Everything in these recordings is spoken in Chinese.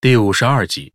第52集。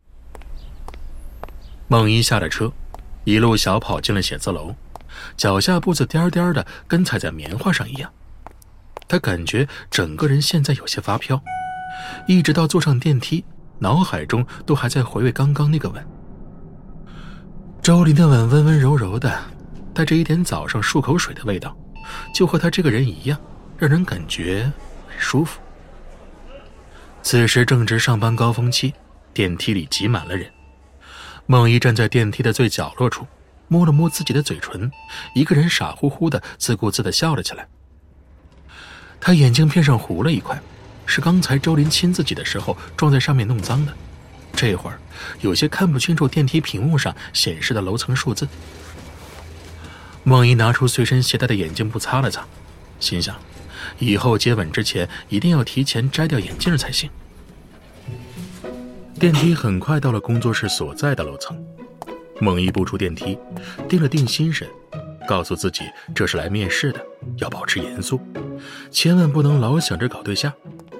孟一下了车，一路小跑进了写字楼，脚下步子颠颠的，跟踩在棉花上一样。他感觉整个人现在有些发飘，一直到坐上电梯，脑海中都还在回味刚刚那个吻。周林的吻温温柔柔的，带着一点早上漱口水的味道，就和他这个人一样，让人感觉很舒服。此时正值上班高峰期，电梯里挤满了人。孟一站在电梯的最角落处，摸了摸自己的嘴唇，一个人傻乎乎的自顾自的笑了起来。他眼镜片上糊了一块，是刚才周林亲自己的时候撞在上面弄脏的，这会儿有些看不清楚电梯屏幕上显示的楼层数字。孟一拿出随身携带的眼镜布擦了擦，心想以后接吻之前一定要提前摘掉眼镜才行。电梯很快到了工作室所在的楼层，孟一步出电梯，定了定心神，告诉自己这是来面试的，要保持严肃，千万不能老想着搞对象。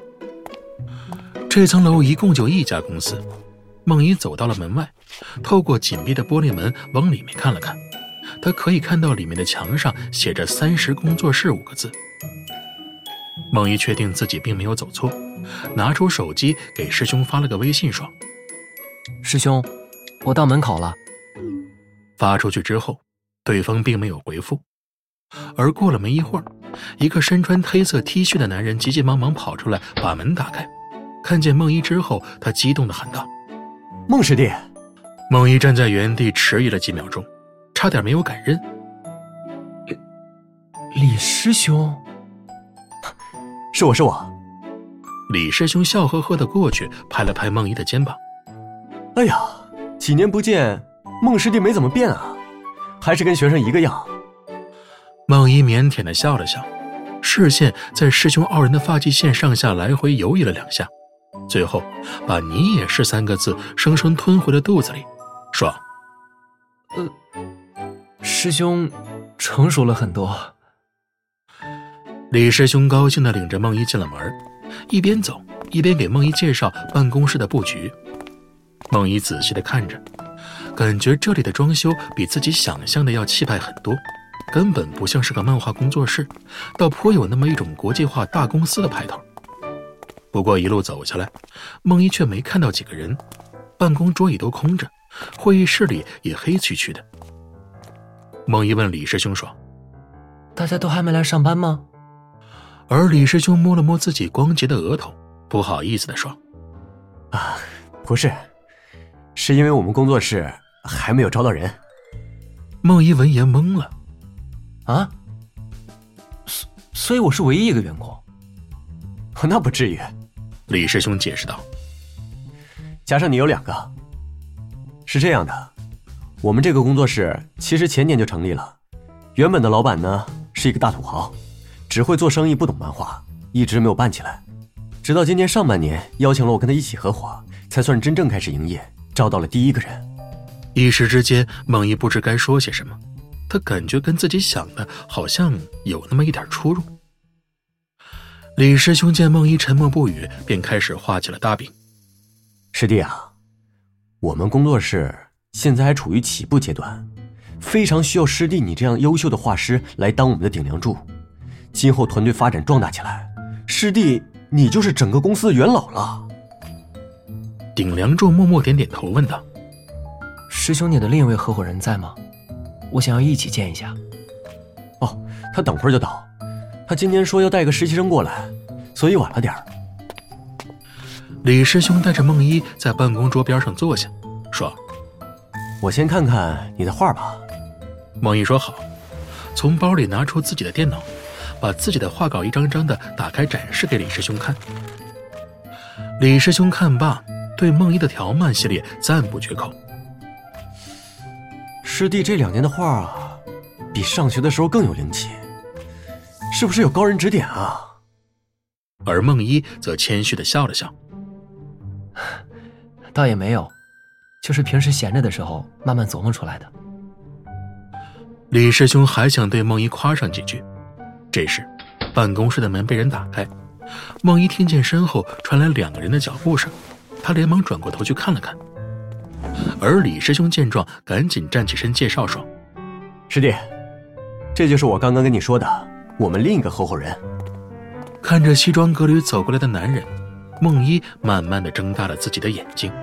这层楼一共就一家公司，孟一走到了门外，透过紧闭的玻璃门往里面看了看，他可以看到里面的墙上写着30工作室5个字。孟一确定自己并没有走错，拿出手机给师兄发了个微信说： 师兄，我到门口了。 发出去之后，对方并没有回复，而过了没一会儿，一个身穿黑色 T 恤的男人急急忙忙跑出来把门打开，看见孟一之后，他激动地喊道： 孟师弟！ 孟一站在原地迟疑了几秒钟，差点没有敢认。 李师兄？ 是我。 李师兄笑呵呵地过去，拍了拍孟一的肩膀。 哎呀，几年不见，孟师弟没怎么变啊，还是跟学生一个样。 孟一腼腆地笑了笑，视线在师兄2人的发际线上下来回游移了2下，最后把你也是3个字生生吞回了肚子里，说： 师兄成熟了很多。 李师兄高兴地领着孟一进了门，一边走一边给孟一介绍办公室的布局。孟一仔细地看着，感觉这里的装修比自己想象的要气派很多，根本不像是个漫画工作室，倒颇有那么一种国际化大公司的派头。不过一路走下来，孟一却没看到几个人，办公桌椅都空着，会议室里也黑黢黢的。孟一问李师兄说： 大家都还没来上班吗？ 而李师兄摸了摸自己光洁的额头，不好意思地说： 不是，是因为我们工作室还没有招到人。 孟一闻言懵了。 啊？所以我是唯一一个员工？ 那不至于。 李师兄解释道： 加上你有2个。是这样的，我们这个工作室其实前年就成立了，原本的老板呢是一个大土豪，只会做生意不懂漫画，一直没有办起来，直到今年上半年邀请了我跟他一起合伙，才算真正开始营业，招到了第1个人。 一时之间孟一不知该说些什么，他感觉跟自己想的好像有那么一点出入。李师兄见孟一沉默不语，便开始画起了大饼。 师弟啊，我们工作室现在还处于起步阶段，非常需要师弟你这样优秀的画师来当我们的顶梁柱，今后团队发展壮大起来，师弟你就是整个公司的元老了。 顶梁柱默默点点头问道： 师兄，你的另一位合伙人在吗？我想要一起见一下。 他等会儿就到，他今天说要带个实习生过来，所以晚了点儿。 李师兄带着孟一在办公桌边上坐下，说： 我先看看你的画吧。 孟一说好，从包里拿出自己的电脑，把自己的画稿一张张的打开展示给李师兄看。李师兄看罢，对孟一的条漫系列赞不绝口。 师弟这2年的画啊，比上学的时候更有灵气，是不是有高人指点啊？ 而孟一则谦虚地笑了笑： 倒也没有，就是平时闲着的时候慢慢琢磨出来的。 李师兄还想对孟一夸上几句，这时办公室的门被人打开，孟一听见身后传来2个人的脚步声， 他连忙转过头去看了看。而李师兄见状，赶紧站起身介绍说：“ 师弟，这就是我刚刚跟你说的我们另一个合伙人。” 看着西装革履走过来的男人，孟一慢慢地睁大了自己的眼睛。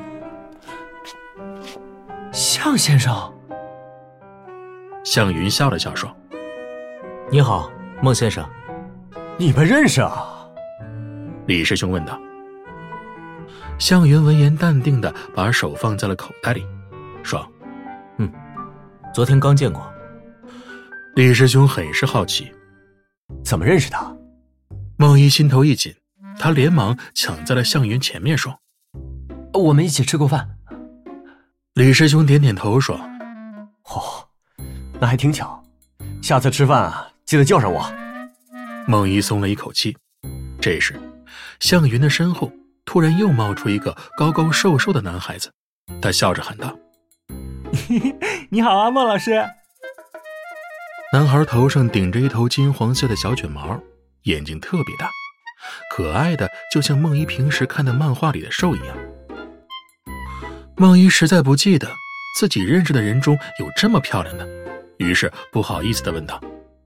向先生。 向云笑了笑说：“ 你好，孟先生。” 你们认识啊？ 李师兄问道。向云闻言淡定地把手放在了口袋里，说：“ 昨天刚见过。” 李师兄很是好奇， 怎么认识的？ 孟一心头一紧，他连忙抢在了向云前面说：“ 我们一起吃过饭。” 李师兄点点头说：“ 哦，那还挺巧，下次吃饭啊，记得叫上我。” 孟一松了一口气。这时，向云的身后突然又冒出一个高高瘦瘦的男孩子，他笑着喊道：“ 你好啊，孟老师。” 男孩头上顶着一头金黄色的小卷毛，眼睛特别大，可爱的就像孟一平时看的漫画里的兽一样。孟一实在不记得自己认识的人中有这么漂亮的，于是不好意思地问道：“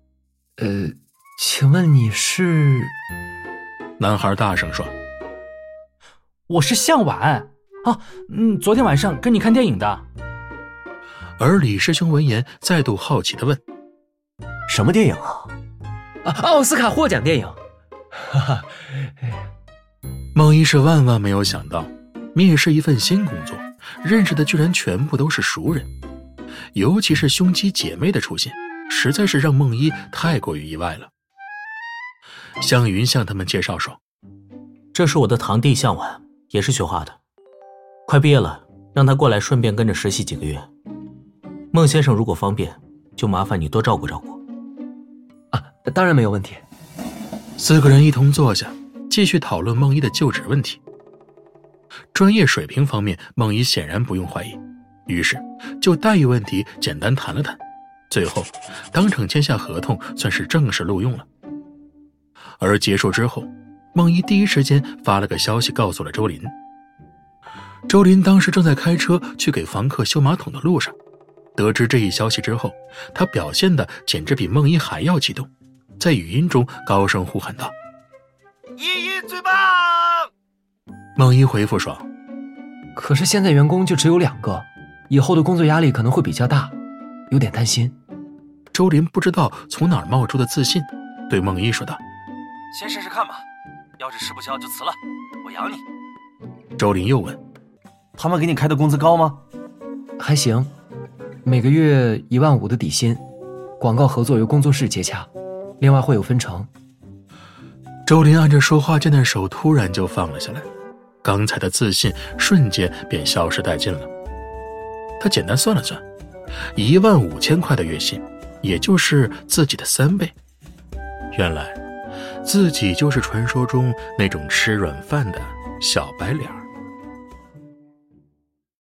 请问你是？” 男孩大声说：“ 我是向晚啊，昨天晚上跟你看电影的。” 而李师兄闻言再度好奇地问：“ 什么电影啊？” 奥斯卡获奖电影。哈哈。 孟一是万万没有想到，面试一份新工作，认识的居然全部都是熟人，尤其是兄妻姐妹的出现，实在是让孟一太过于意外了。向云向他们介绍说：“ 这是我的堂弟向晚，也是学画的，快毕业了，让他过来顺便跟着实习几个月。孟先生如果方便，就麻烦你多照顾照顾。” 当然没有问题。 4个人一同坐下，继续讨论孟一的就职问题。专业水平方面，孟一显然不用怀疑，于是就待遇问题简单谈了谈，最后当场签下合同，算是正式录用了。而结束之后，孟一第一时间发了个消息告诉了周林。周林当时正在开车去给房客修马桶的路上，得知这一消息之后，他表现的简直比孟一还要激动，在语音中高声呼喊道：“ 依依最棒！” 孟一回复说：“ 可是现在员工就只有2个，以后的工作压力可能会比较大，有点担心。” 周林不知道从哪儿冒出的自信，对孟一说道：“ 先试试看吧，要是吃不消就辞了，我养你。” 周林又问：“ 他们给你开的工资高吗？”“ 还行，每个月15000的底薪，广告合作由工作室接洽，另外会有分成。” 周林按着说话间的手突然就放了下来，刚才的自信瞬间便消失殆尽了。他简单算了算，15000块的月薪，也就是自己的3倍。原来自己就是传说中那种吃软饭的小白脸儿。